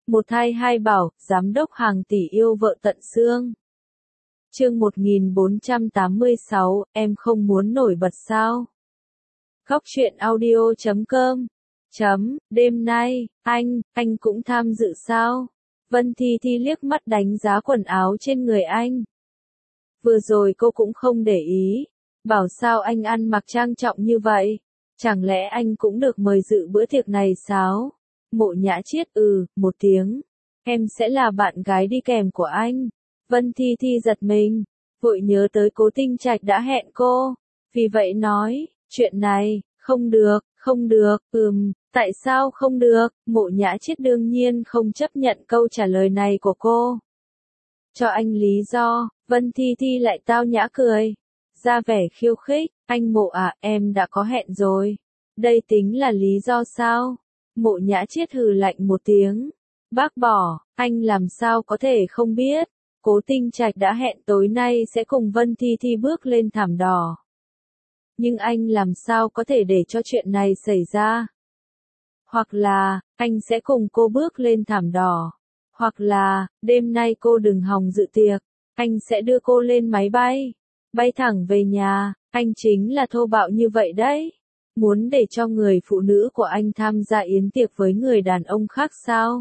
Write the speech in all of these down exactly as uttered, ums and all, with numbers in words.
Một thai hai bảo, giám đốc hàng tỷ yêu vợ tận xương. Chương một nghìn bốn trăm tám mươi sáu, em không muốn nổi bật sao? Góc truyện audio chấm com. Chấm, đêm nay, anh, anh cũng tham dự sao? Vân Thi Thi liếc mắt đánh giá quần áo trên người anh. Vừa rồi cô cũng không để ý. Bảo sao anh ăn mặc trang trọng như vậy? Chẳng lẽ anh cũng được mời dự bữa tiệc này sao? Mộ Nhã Chiết ừ, một tiếng. Em sẽ là bạn gái đi kèm của anh. Vân Thi Thi giật mình, vội nhớ tới Cố Tinh Trạch đã hẹn cô. Vì vậy nói, chuyện này, không được, không được, ừm, tại sao không được? Mộ Nhã Chiết đương nhiên không chấp nhận câu trả lời này của cô. Cho anh lý do, Vân Thi Thi lại tao nhã cười. Ra vẻ khiêu khích, anh Mộ à, em đã có hẹn rồi. Đây tính là lý do sao? Mộ Nhã Chiết hừ lạnh một tiếng. Bác bỏ, anh làm sao có thể không biết. Cố Tinh Trạch đã hẹn tối nay sẽ cùng Vân Thi Thi bước lên thảm đỏ. Nhưng anh làm sao có thể để cho chuyện này xảy ra? Hoặc là, anh sẽ cùng cô bước lên thảm đỏ. Hoặc là, đêm nay cô đừng hòng dự tiệc. Anh sẽ đưa cô lên máy bay. Bay thẳng về nhà. Anh chính là thô bạo như vậy đấy. Muốn để cho người phụ nữ của anh tham gia yến tiệc với người đàn ông khác sao?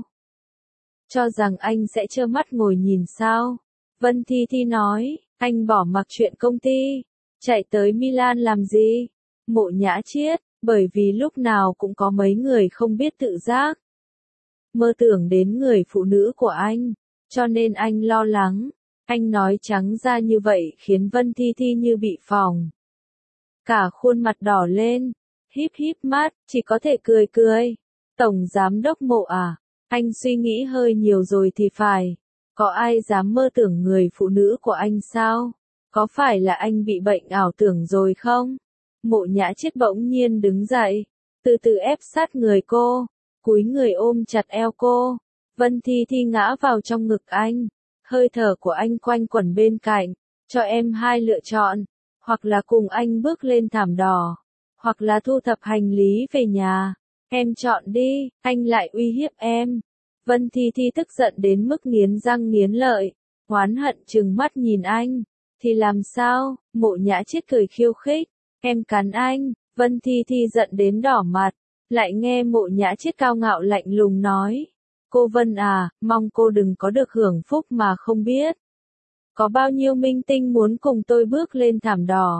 Cho rằng anh sẽ trơ mắt ngồi nhìn sao? Vân Thi Thi nói, anh bỏ mặc chuyện công ty, chạy tới Milan làm gì? Mộ Nhã Chiết, bởi vì lúc nào cũng có mấy người không biết tự giác. Mơ tưởng đến người phụ nữ của anh, cho nên anh lo lắng. Anh nói trắng ra như vậy khiến Vân Thi Thi như bị phỏng. Cả khuôn mặt đỏ lên, híp híp mắt, chỉ có thể cười cười. Tổng giám đốc Mộ à, anh suy nghĩ hơi nhiều rồi thì phải. Có ai dám mơ tưởng người phụ nữ của anh sao? Có phải là anh bị bệnh ảo tưởng rồi không? Mộ Nhã Chiết bỗng nhiên đứng dậy, từ từ ép sát người cô, cúi người ôm chặt eo cô. Vân Thi Thi ngã vào trong ngực anh, hơi thở của anh quanh quẩn bên cạnh. Cho em hai lựa chọn, hoặc là cùng anh bước lên thảm đỏ, hoặc là thu thập hành lý về nhà. Em chọn đi, anh lại uy hiếp em. Vân Thi Thi tức giận đến mức nghiến răng nghiến lợi, oán hận trừng mắt nhìn anh. Thì làm sao? Mộ Nhã Chiết cười khiêu khích. Em cắn anh. Vân Thi Thi giận đến đỏ mặt. Lại nghe Mộ Nhã Chiết cao ngạo lạnh lùng nói. Cô Vân à, mong cô đừng có được hưởng phúc mà không biết. Có bao nhiêu minh tinh muốn cùng tôi bước lên thảm đỏ.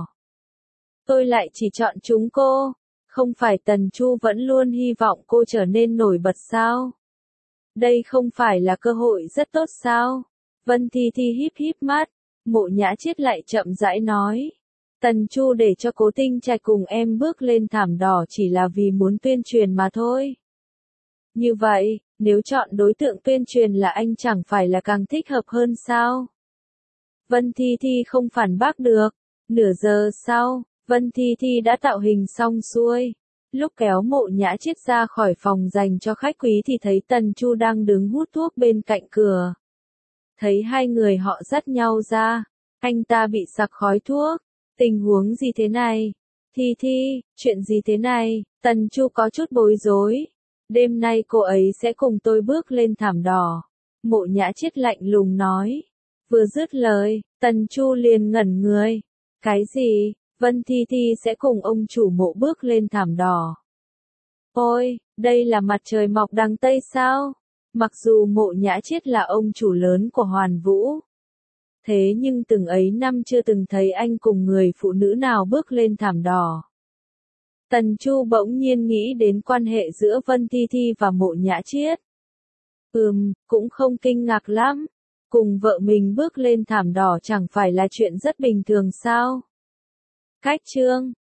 Tôi lại chỉ chọn chúng cô. Không phải Tần Chu vẫn luôn hy vọng cô trở nên nổi bật sao? Đây không phải là cơ hội rất tốt sao? Vân Thi Thi híp híp mắt. Mộ Nhã Chiết lại chậm rãi nói. Tần Chu để cho Cố Tinh Trạch cùng em bước lên thảm đỏ chỉ là vì muốn tuyên truyền mà thôi. Như vậy, nếu chọn đối tượng tuyên truyền là anh chẳng phải là càng thích hợp hơn sao? Vân Thi Thi không phản bác được. Nửa giờ sau, Vân Thi Thi đã tạo hình xong xuôi. Lúc kéo Mộ Nhã Chiết ra khỏi phòng dành cho khách quý thì thấy Tần Chu đang đứng hút thuốc bên cạnh cửa. Thấy hai người họ dắt nhau ra, anh ta bị sặc khói thuốc. Tình huống gì thế này? Thi Thi, chuyện gì thế này? Tần Chu có chút bối rối. Đêm nay cô ấy sẽ cùng tôi bước lên thảm đỏ. Mộ Nhã Chiết lạnh lùng nói. Vừa dứt lời, Tần Chu liền ngẩn người. Cái gì? Vân Thi Thi sẽ cùng ông chủ Mộ bước lên thảm đỏ. Ôi, đây là mặt trời mọc đằng Tây sao? Mặc dù Mộ Nhã Chiết là ông chủ lớn của Hoàn Vũ. Thế nhưng từng ấy năm chưa từng thấy anh cùng người phụ nữ nào bước lên thảm đỏ. Tần Chu bỗng nhiên nghĩ đến quan hệ giữa Vân Thi Thi và Mộ Nhã Chiết. Ừm, cũng không kinh ngạc lắm. Cùng vợ mình bước lên thảm đỏ chẳng phải là chuyện rất bình thường sao? Cách chương